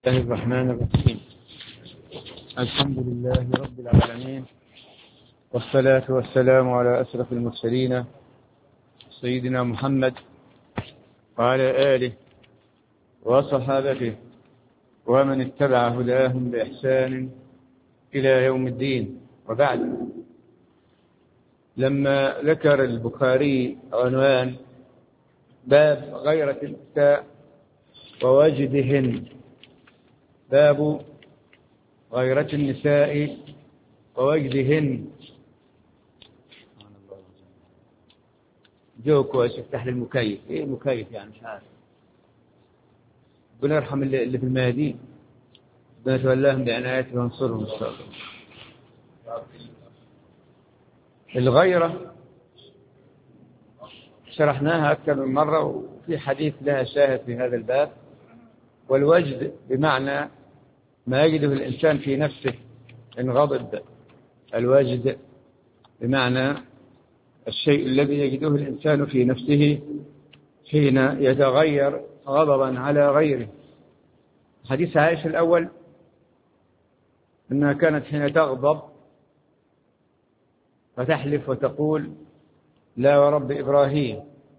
الله الرحمن الرحيم. الحمد لله رب العالمين، والصلاة والسلام على أشرف المرسلين سيدنا محمد وعلى آله وصحابته ومن اتبع هداهم بإحسان إلى يوم الدين. وبعد، لما ذكر البخاري عنوان باب غيرة النساء ووجدهن، باب غيرة النساء ووجدهن، جوكو افتح لي المكيف. ايه المكيف يعني؟ مش عارف. ربنا يرحم اللي في الميادين، ربنا يتولاهم بعنايته وينصرهم ان شاء الله. الغيرة شرحناها أكثر من مرة، وفي حديث لها شاهد في هذا الباب. والوجد بمعنى ما يجده الإنسان في نفسه إن غضب. الوجد بمعنى الشيء الذي يجده الإنسان في نفسه حين يتغير غضبا على غيره. حديث عائشة الأول أنها كانت حين تغضب فتحلف وتقول لا ورب إبراهيم،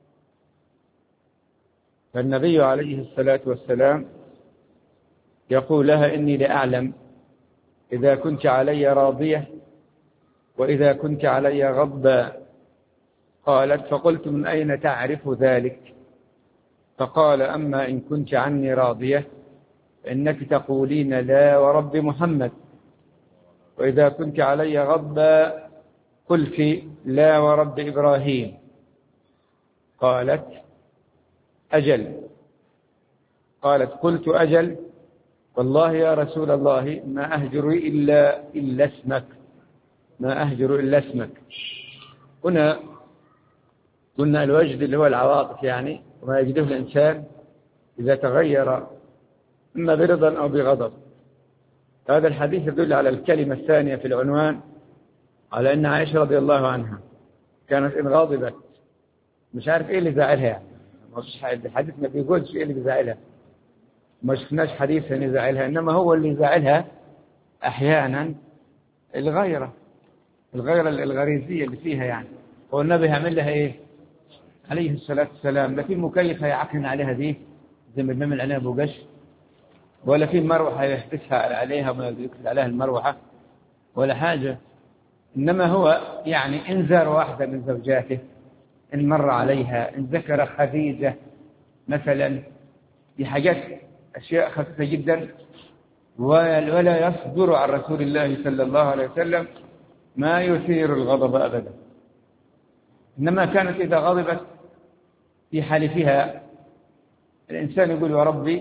فالنبي عليه الصلاة والسلام يقول لها إني لأعلم إذا كنت علي راضية وإذا كنت علي غضبا. قالت فقلت من أين تعرف ذلك؟ فقال أما إن كنت عني راضية فإنك تقولين لا ورب محمد، وإذا كنت علي غضبا قلت لا ورب إبراهيم. قالت أجل. قالت قلت أجل، والله يا رسول الله ما أهجر إلا اسمك، ما أهجر إلا اسمك. هنا قلنا الوجد اللي هو العواطف، يعني وما يجده الإنسان إذا تغير إما برضا أو بغضب. هذا الحديث يدل على الكلمة الثانية في العنوان، على أن عائشة رضي الله عنها كانت إن غاضبت مش عارف إيه اللي زعلها، يعني الحديث ما بيقولش إيه اللي بيزعلها، ما شفناش حديث أن يزعلها، إنما هو اللي يزعلها أحيانا الغيرة الغريزية اللي فيها. يعني هو النبي هيعمل لها إيه عليه الصلاة والسلام؟ لا في مكيف هيعكن عليها دي زي ما بنعمل عليها بوقش، ولا في مروحة يحبسها عليها وما يكتب عليها المروحة ولا حاجة. إنما هو يعني إن زار واحدة من زوجاته، إن مر عليها، إن ذكر خديجة مثلا، دي حاجات أشياء خفيفة جدا، ولا يصدر عن رسول الله صلى الله عليه وسلم ما يثير الغضب أبدا. إنما كانت إذا غضبت في حلفها الإنسان يقول يا ربي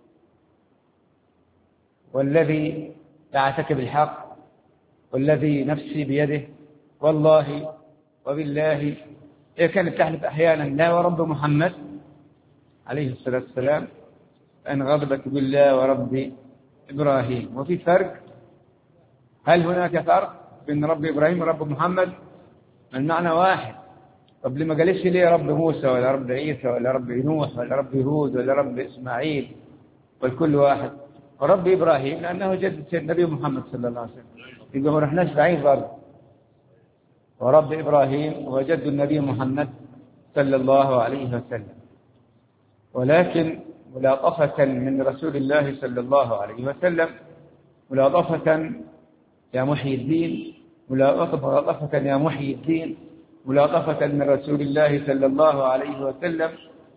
والذي بعثك بالحق والذي نفسي بيده والله وبالله. هي كانت تحلف أحيانا لا ورب محمد عليه الصلاة والسلام، أن غضبت بالله ورب إبراهيم. وفي فرق، هل هناك فرق بين رب إبراهيم ورب محمد؟ المعنى واحد. طب لما قالش ليه رب موسى ولا رب عيسى ولا رب نوح ولا رب هود ولا رب إسماعيل، والكل واحد؟ ورب إبراهيم لأنه جد النبي محمد صلى الله عليه وسلم، يبقى ما رحناش بعيد برضه. ورب إبراهيم هو جد النبي محمد صلى الله عليه وسلم. ولكن ملاطفة من رسول الله صلى الله عليه وسلم، ملاطفة يا محيي الدين، ملاطفة يا محيي الدين، ملاطفة من رسول الله صلى الله عليه وسلم.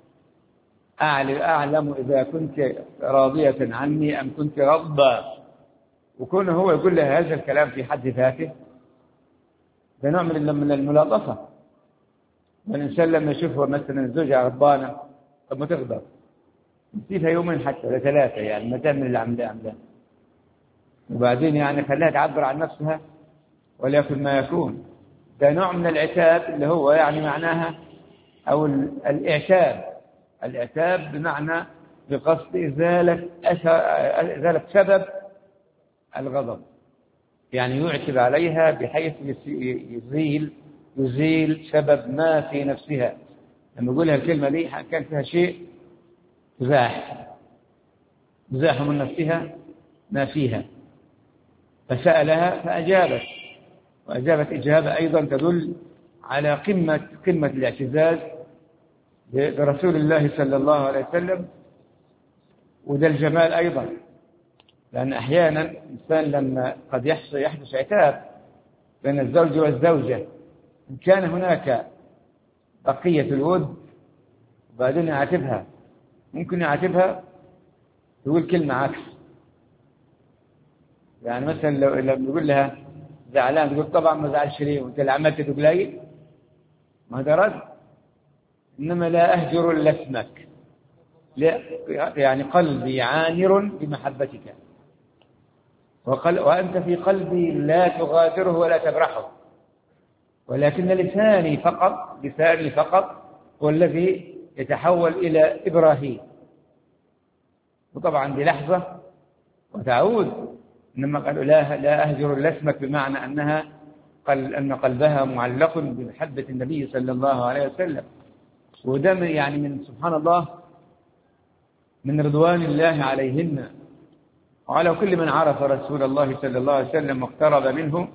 أعلم إذا كنت راضية عني أم كنت غضبا. وكونه هو يقول لها هذا الكلام في حد ذاته ده نوع من الملاطفة. والإنسان لما يشوفه مثلا زوجها غضبانة، طب ما تغضب، نسيتها يومين حتى ولا ثلاثة، يعني ما تعمل اللي عملها، وبعدين يعني خليها تعبر عن نفسها وليكن ما يكون. ده نوع من العتاب اللي هو يعني معناها أو العتاب بمعنى بقصد إزالة سبب الغضب، يعني يعتب عليها بحيث يزيل سبب ما في نفسها. لما يقولها الكلمة دي كان فيها شيء زاح، مزاح من نفسها ما فيها، فسألها فأجابت، وأجابت إجابة أيضا تدل على قمة الاعتزاز برسول الله صلى الله عليه وسلم. وده الجمال أيضا، لأن أحيانا الإنسان لما قد يحدث عتاب بين الزوج والزوجة، إن كان هناك بقية الود وبعدين يعاتبها، ممكن يعاتبها تقول كلمة عكس. يعني مثلا لما يقول لها زعلان تقول طبعا ما زعلش ليه وانت اللي عملت تقولي، ما هذا رد. إنما لا أهجر إلا اسمك، يعني قلبي عامر بمحبتك، وأنت في قلبي لا تغادره ولا تبرحه، ولكن لساني فقط هو الذي يتحول إلى إبراهيم. وطبعا دي لحظة وتعود. إنما قالوا لا أهجر إلا اسمك، بمعنى أن قلبها معلق بمحبة النبي صلى الله عليه وسلم. وده يعني من سبحان الله من رضوان الله عليهن وعلى كل من عرف رسول الله صلى الله عليه وسلم واقترب منه،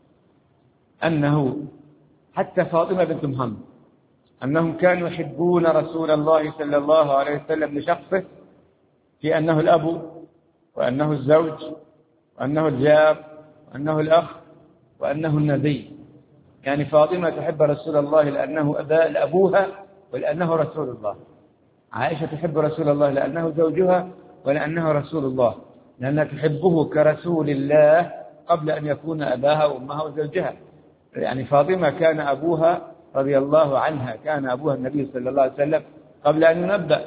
أنه حتى فاطمة بنت محمد أنهم كانوا يحبون رسول الله صلى الله عليه وسلم لشخصه، في أنه الأب وأنه الزوج وأنه الجار وأنه الأخ وأنه النبي. يعني فاطمة تحب رسول الله لأنه أبوها ولأنه رسول الله. عائشة تحب رسول الله لأنه زوجها ولأنه رسول الله، لأنها تحبه كرسول الله قبل أن يكون أباها وأمها وزوجها. يعني فاطمة كان أبوها رضي الله عنها، كان أبوها النبي صلى الله عليه وسلم قبل أن ينبأ،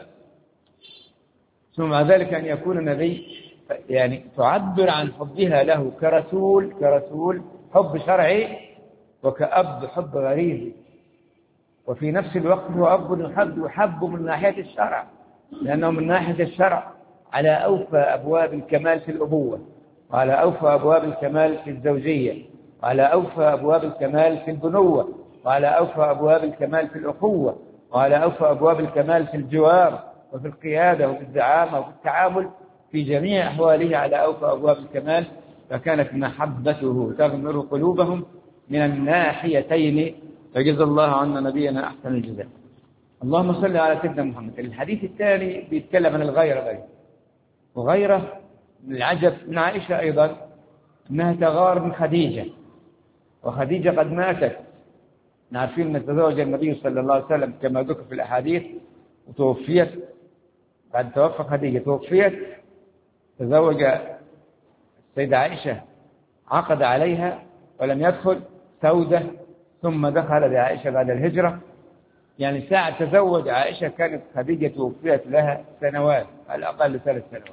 ثم مع ذلك أن يكون نبي. يعني تعبر عن حبها له كرسول حب شرعي، وكأب حب غريزي، وفي نفس الوقت هو أب يحب من ناحية الشرع، لأنه من ناحية الشرع على أوفى أبواب الكمال في الأبوة، وعلى أوفى أبواب الكمال في الزوجية، وعلى أوفى أبواب الكمال في البنوة، وعلى أوفى أبواب الكمال في الأخوة، وعلى أوفى أبواب الكمال في الجوار وفي القيادة وفي الزعامة وفي التعامل، في جميع أحواله على أوفى أبواب الكمال. فكانت محبته تغمر قلوبهم من الناحيتين، فجزا الله عنا نبينا أحسن الجزاء. اللهم صل على سيدنا محمد. الحديث الثاني بيتكلم عن الغيرة، وغيرة من العجب من عائشة أيضا أنها تغار من خديجة، وخديجة قد ماتت. نعرفين أن تزوج النبي صلى الله عليه وسلم كما ذكر في الأحاديث، وتوفيت بعد توفى خديجة، توفيت تزوج السيدة عائشة، عقد عليها ولم يدخل، سودة، ثم دخل بعائشة بعد الهجرة. يعني ساعة تزوج عائشة كانت خديجة توفيت لها سنوات، على الأقل 3 سنوات.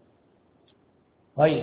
طيب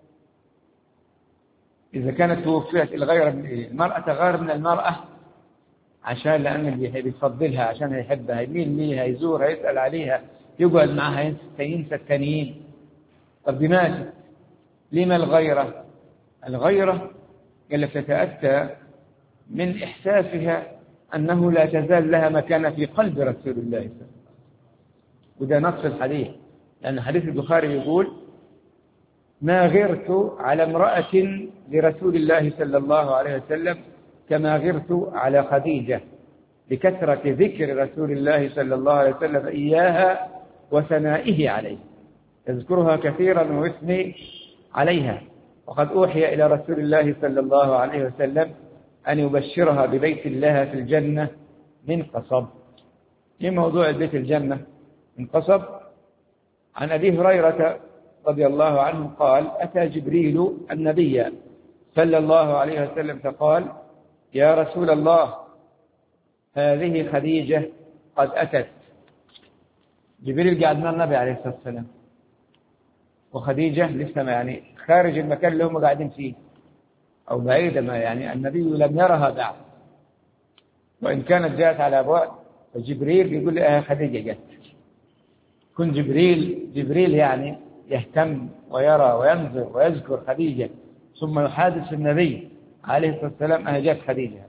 إذا كانت توفيت، الغيرة من إيه؟ المرأة تغار من المرأة عشان لأن اللي بيفضلها، عشان يحبها، يميل ليها، يزورها، يسأل عليها، يقعد معها، ينسى التانيين. طب دي ماتت، لما الغيرة؟ الغيرة اللي تتأتى من إحساسها أنه لا تزال لها مكانة في قلب رسول الله صلى الله عليه وسلم. وده نص الحديث، لأن حديث البخاري يقول: ما غرت على امرأة لرسول الله صلى الله عليه وسلم كما غرت على خديجة، لكثرة ذكر رسول الله صلى الله عليه وسلم إياها وثنائه عليه، يذكرها كثيرا ويثني عليها. وقد أوحي إلى رسول الله صلى الله عليه وسلم أن يبشرها ببيت الله في الجنة من قصب. في موضوع بيت الجنة من قصب، عن أبي هريرة رضي الله عنه قال: أتى جبريل النبي صلى الله عليه وسلم فقال: يا رسول الله، هذه خديجة قد أتت. جبريل قاعد مع النبي عليه الصلاة والسلام، وخديجة لسه يعني خارج المكان اللي هم قاعدين فيه أو بعيدة، ما يعني النبي لم يرها بعد، وإن كانت جاءت على أبواب. فجبريل يقول لها خديجة جت. كن جبريل يعني يهتم ويرى وينظر ويذكر خديجة، ثم يحادث النبي عليه الصلاة والسلام أنها جت خديجة.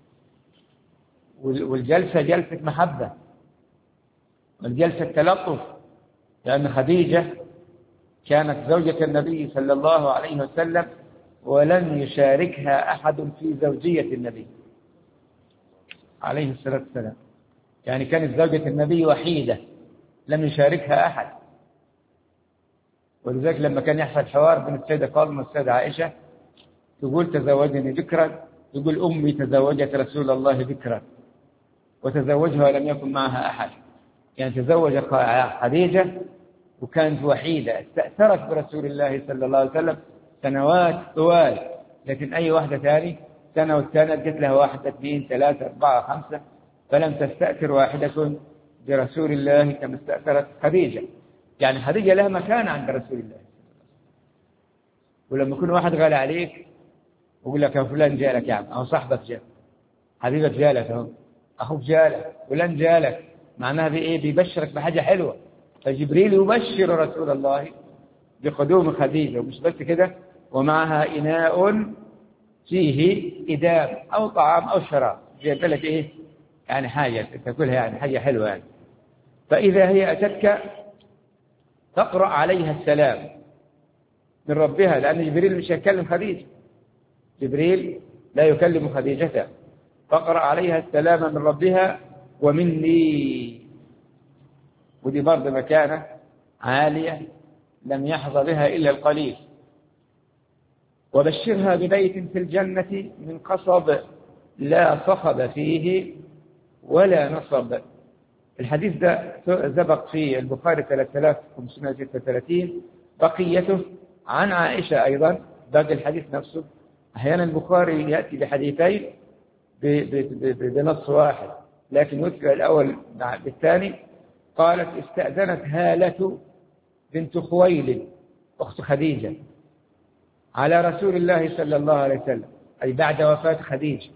والجلسة جلسة محبة، والجلسة تلطف، لأن خديجة كانت زوجة النبي صلى الله عليه وسلم ولن يشاركها أحد في زوجية النبي عليه الصلاة والسلام. يعني كانت زوجة النبي وحيدة لم يشاركها أحد. ولذلك لما كان يحصل حوار بين السيدة فاطمة والسيدة عائشة تقول تزوجني بكرا، يقول أمي تزوجت رسول الله بكرا وتزوجها ولم يكن معها أحد. يعني تزوج خديجة وكانت وحيدة، استأثرت برسول الله صلى الله عليه وسلم سنوات طوال، لكن أي واحدة ثاني سنة والثانية قلت لها 1 2 3 4 5، فلم تستأثر واحدة برسول الله كما استأثرت خديجة. يعني خديجة لها مكان عند رسول الله. ولما يكون واحد غالي عليك ويقول لك يا فلان جالك، يعني أو صاحبك جالك، حبيبك جالك، أهو أخوك جالك، فلان جالك، معناها بإيه؟ بيبشرك بحاجة حلوة. فجبريل يبشر رسول الله بقدوم خديجة، ومش بس كده، ومعها إناء فيه إدام أو طعام أو شراب، جايب لك إيه؟ يعني حاجة تاكلها، يعني حاجة حلوة يعني. فإذا هي أتتك تقرأ عليها السلام من ربها، لأن جبريل مش يكلم خديجة، جبريل لا يكلم خديجة، فاقرأ عليها السلام من ربها ومني. ودي برضه مكانة عالية لم يحظى بها إلا القليل. وبشرها ببيت في الجنة من قصب لا صخب فيه ولا نصب. الحديث ده سبق في البخاري 3536، بقيته عن عائشة أيضا، باقي الحديث نفسه. أحيانا البخاري يأتي بحديثين بنص واحد، لكن يذكر الأول بالثاني. قالت استأذنت هالة بنت خويلد أخت خديجة على رسول الله صلى الله عليه وسلم، أي بعد وفاة خديجة.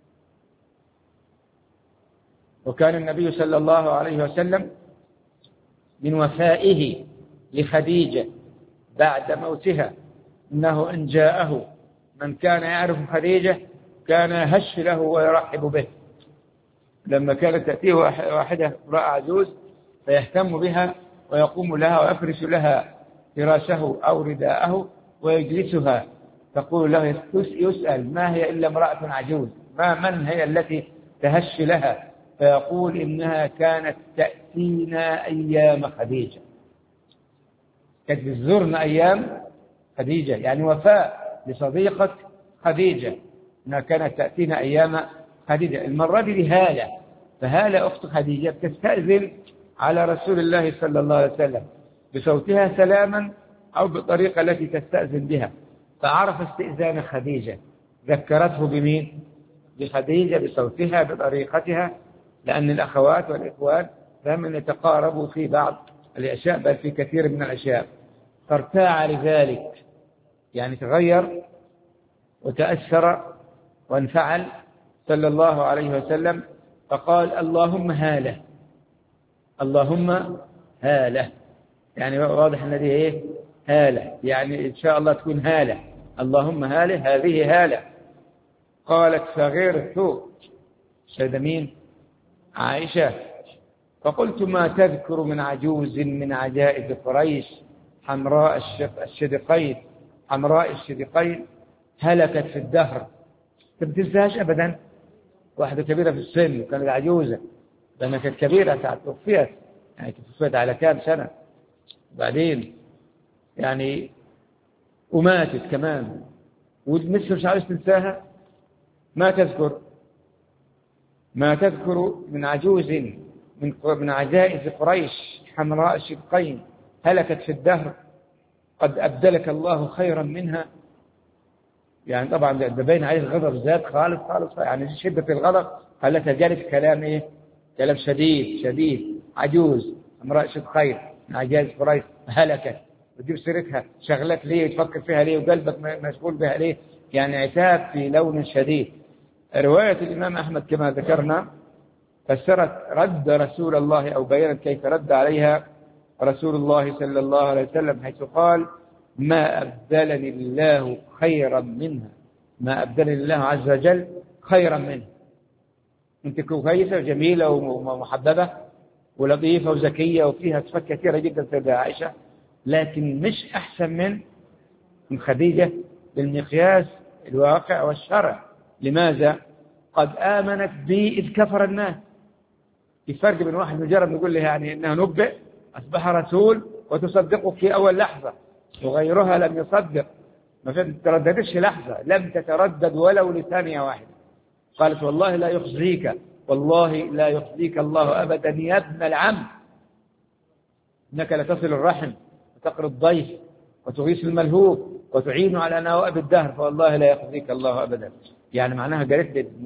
وكان النبي صلى الله عليه وسلم من وفائه لخديجة بعد موتها إنه إن جاءه من كان يعرف خديجة كان يهش له ويرحب به. لما كانت تأتيه واحدة امرأة عجوز فيهتم بها ويقوم لها ويفرش لها فراشه أو رداءه ويجلسها، تقول له يسأل ما هي إلا امرأة عجوز، من هي التي تهش لها؟ فيقول إنها كانت تأتينا أيام خديجة، كانت تزورنا أيام خديجة، يعني وفاء لصديقة خديجة، إنها كانت تأتينا أيام خديجة. المرة دي لهالة، فهالة أخت خديجة بتستأذن على رسول الله صلى الله عليه وسلم بصوتها سلاما أو بالطريقة التي تستأذن بها، فعرف استئذان خديجة، ذكرته بمين؟ بخديجة بصوتها بطريقتها، لأن الأخوات والإخوان دائما يتقاربوا في بعض الأشياء، بل في كثير من الأشياء. فارتاع لذلك، يعني تغير وتأثر وانفعل صلى الله عليه وسلم، فقال اللهم هالة، اللهم هالة، يعني واضح أن هذه إيه؟ هالة، يعني إن شاء الله تكون هالة، اللهم هالة، هذه هالة. قالت فغرت، سيدة مين؟ عائشة، فقلت ما تذكر من عجوز من عجائز قريش حمراء الشدقين، حمراء الشدقين هلكت في الدهر. ما بتنساش أبدا، واحدة كبيرة في السن وكانت عجوزة، لأنها كانت كبيرة ساعة توفيت، يعني توفيت على كام سنة بعدين يعني، وماتت كمان، ولسه مش عارف تنساها. ما تذكر من عجوز من عجائز قريش حمراء الشدقين هلكت في الدهر قد أبدلك الله خيرا منها. يعني طبعا ده باين عليه الغضب زاد خالص، يعني شدة الغضب خلتها جالس كلام إيه؟ كلام شديد. عجوز حمراء الشدقين من عجائز قريش هلكت، وتجيب سيرتها، شغلك ليه؟ تفكر فيها ليه؟ وقلبك مشغول بها ليه؟ يعني عتاب في لون شديد. رواية الإمام أحمد كما ذكرنا فسرت رد رسول الله، أو بيّنت كيف رد عليها رسول الله صلى الله عليه وسلم، حيث قال ما أبدلني الله خيرا منها، ما أبدلني الله عز وجل خيرا منها. أنت كويسة وجميلة ومحببة ولطيفة وذكية وفيها صفات كثيرة جدا سيدة عائشة، لكن مش أحسن من خديجة بالمقياس الواقع والشرع. لماذا؟ قد آمنت بي إذ كفر الناس. في فرق بين واحد مجرد نقول له يعني إنها نبئ أصبح رسول وتصدقه في أول لحظة، وغيرها لم يصدق، ما ترددش لحظة، لم تتردد ولو لثانية واحدة. قالت والله لا يخزيك، والله لا يخزيك الله أبدا يا ابن العم، إنك لتصل الرحم وتقري الضيف وتغيث الملهوف وتعين على نوائب الدهر، فوالله لا يخزيك الله أبدا. يعني معناها قالت لي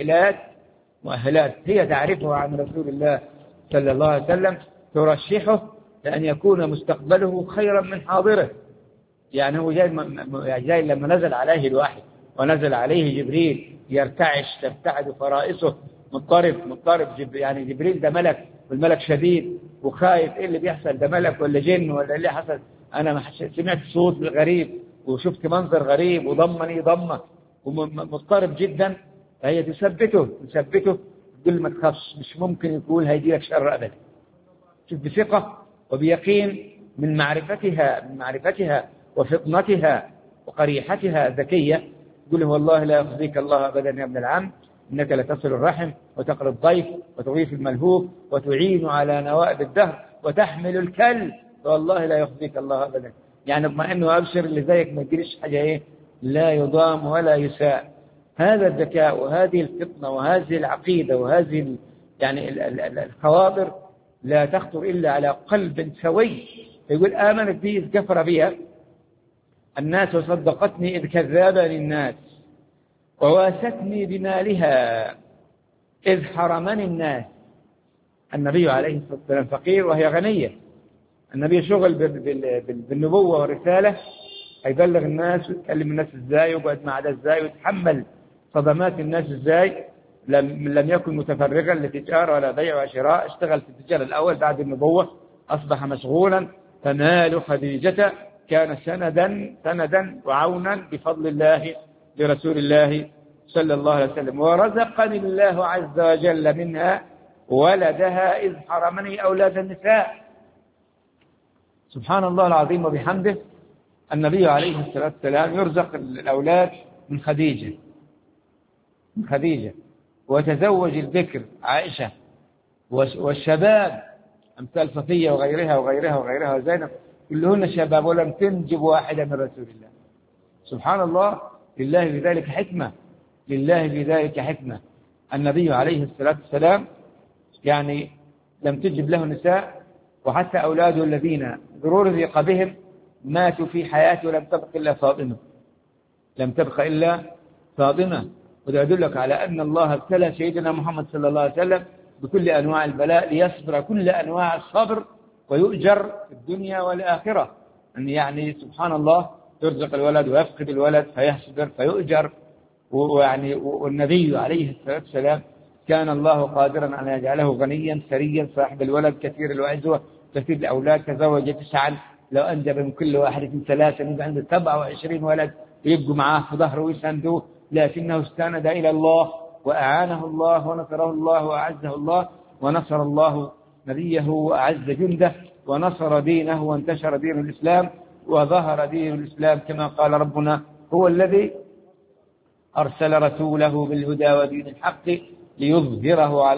مؤهلات هي تعرفها عن رسول الله صلى الله عليه وسلم ترشحه لأن يكون مستقبله خيرا من حاضره. يعني هو جاي لما نزل عليه الوحي ونزل عليه جبريل يرتعش ترتعد فرائسه مضطرب يعني جبريل ده ملك، والملك شديد وخايف ايه اللي بيحصل، ده ملك ولا جن ولا اللي حصل. انا سمعت صوت غريب وشفت منظر غريب وضمني ضمه ومضطرب جدا. فهي تثبته تقول ما تخافش، مش ممكن يقول هيجي لك شر ابدا. شوف بثقه وبيقين من معرفتها وفطنتها وقريحتها الذكيه، تقول له والله لا يخزيك الله ابدا يا ابن العم، انك لتصل الرحم وتقري الضيف وتغيث الملهوف وتعين على نوائب الدهر وتحمل الكل، والله لا يخزيك الله ابدا. يعني اطمئن وابشر اللي زيك ما تجريش حاجه لا يضام ولا يساء. هذا الذكاء وهذه الفطنه وهذه العقيده وهذه يعني الخواطر لا تخطر الا على قلب سوي. يقول آمنت بي إذ كفر بها الناس وصدقتني إذ كذابني الناس وواستني بمالها إذ حرمني الناس. النبي عليه الصلاة والسلام فقير وهي غنية، النبي شغل بالنبوة والرسالة، هيبلغ الناس ويتكلم الناس ازاي ويقعد مع ده ازاي ويتحمل صدمات الناس ازاي. لم يكن متفرغا لتجارة ولا بيع وشراء، اشتغل في التجارة الأول بعد النبوة أصبح مشغولا. فمال خديجة كان سندا وعونا بفضل الله لرسول الله صلى الله عليه وسلم. ورزقني الله عز وجل منها ولدها إذ حرمني أولاد النساء. سبحان الله العظيم وبحمده. النبي عليه الصلاة والسلام يرزق الأولاد من خديجة وتزوج البكر عائشة والشباب أمثال صفية وغيرها وزينب كلهن شباب ولم تنجب واحدة من رسول الله. سبحان الله، لله بذلك حكمة. النبي عليه الصلاة والسلام يعني لم تجب له نساء، وحتى أولاده الذين رزق بهم ماتوا في حياته لم تبق إلا فاطمة. وده يدلك على أن الله ابتلى سيدنا محمد صلى الله عليه وسلم بكل أنواع البلاء ليصبر كل أنواع الصبر ويؤجر في الدنيا والآخرة. يعني سبحان الله، يرزق الولد ويفقد الولد فيصبر فيؤجر. ويعني والنبي عليه الصلاة والسلام كان الله قادرا أن يجعله غنيا ثريا صاحب الولد كثير العزوة كثير الأولاد، تزوج 9 لو أنجب من كل واحد 3 يبقى عنده 27 ولد ويبقوا معاه في ظهره ويساندوه، لكنه استند إلى الله وأعانه الله ونصره الله وأعزه الله، ونصر الله نبيه وأعز جنده ونصر دينه وانتشر دين الإسلام وظهر دين الإسلام كما قال ربنا هو الذي أرسل رسوله بالهدى ودين الحق ليظهره على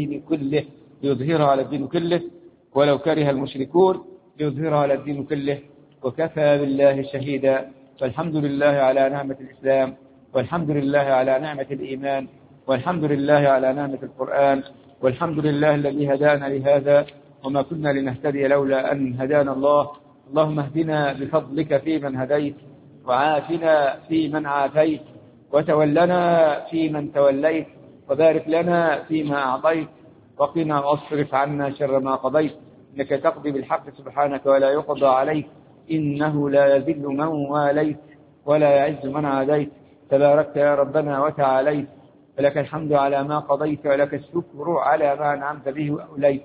الدين كله ولو كره المشركون، ليظهره على الدين كله وكفى بالله شهيدا. فالحمد لله على نعمة الإسلام، والحمد لله على نعمة الإيمان، والحمد لله على نعمة القرآن، والحمد لله الذي هدانا لهذا وما كنا لنهتدي لولا أن هدانا الله. اللهم اهدنا بفضلك فيمن هديت، وعافنا فيمن عافيت، وتولنا فيمن توليت، وبارك لنا فيما أعطيت، وقنا واصرف عنا شر ما قضيت، إنك تقضي بالحق سبحانك ولا يقضى عليك، إنه لا يذل من واليت ولا يعز من عاديت، تباركت يا ربنا وتعاليت، ولك الحمد على ما قضيت ولك الشكر على ما أنعمت به وأوليت.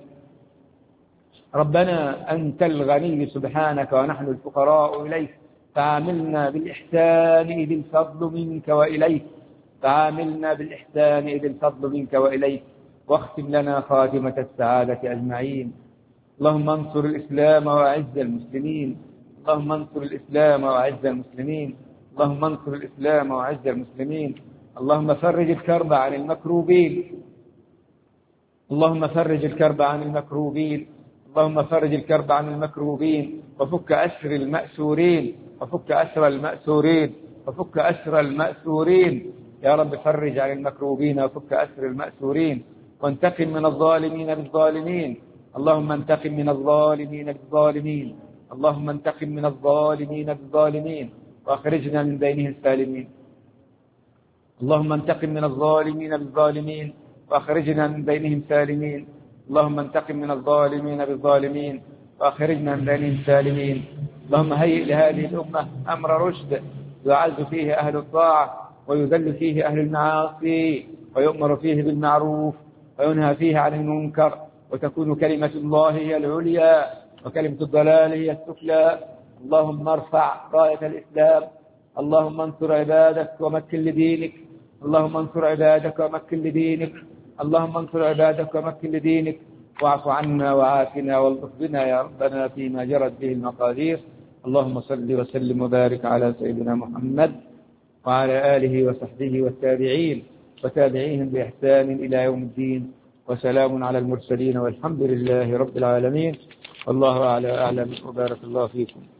ربنا أنت الغني سبحانك ونحن الفقراء إليك، فعاملنا بالإحسان إذ الفضل منك وإليك، واختم لنا خاتمة السعادة أجمعين. اللهم انصر الإسلام وأعز المسلمين. اللهم انصر الإسلام وأعز المسلمين. اللهم انصر الإسلام وأعز المسلمين. اللهم فرج الكرب عن المكروبين. اللهم فرج الكرب عن المكروبين. اللهم فرج الكرب عن المكروبين، وفك أسر المأسورين، وفك أسر المأسورين، وفك أسر المأسورين. يا رب فرج عن المكروبين وفك أسر المأسورين، وانتقم من الظالمين بالظالمين. اللهم انتقم من الظالمين بالظالمين. اللهم انتقم من الظالمين بالظالمين، وأخرجنا من بينهم سالمين. اللهم انتقم من الظالمين بالظالمين، وأخرجنا من بينهم سالمين. اللهم انتقم من الظالمين بالظالمين، وأخرجنا من بينهم سالمين. اللهم هيئ لهذه الأمة أمر رشد يعز فيه أهل الطاعة، ويذل فيه أهل المعاصي، ويؤمر فيه بالمعروف، وينهى فيه عن المنكر، وتكون كلمة الله هي العليا، وكلمة الضلال هي السفلى. اللهم ارفع راية الإسلام. اللهم انصر عبادك ومكن لدينك. اللهم انصر عبادك ومكن لدينك. اللهم انصر عبادك ومكن لدينك. واعف عنا وعافنا والطف بنا يا ربنا فيما جرت به المقادير. اللهم صل وسلم وبارك على سيدنا محمد وعلى آله وصحبه والتابعين وتابعيهم بإحسان إلى يوم الدين، وسلام على المرسلين، والحمد لله رب العالمين. والله أعلم، وبارك الله فيكم.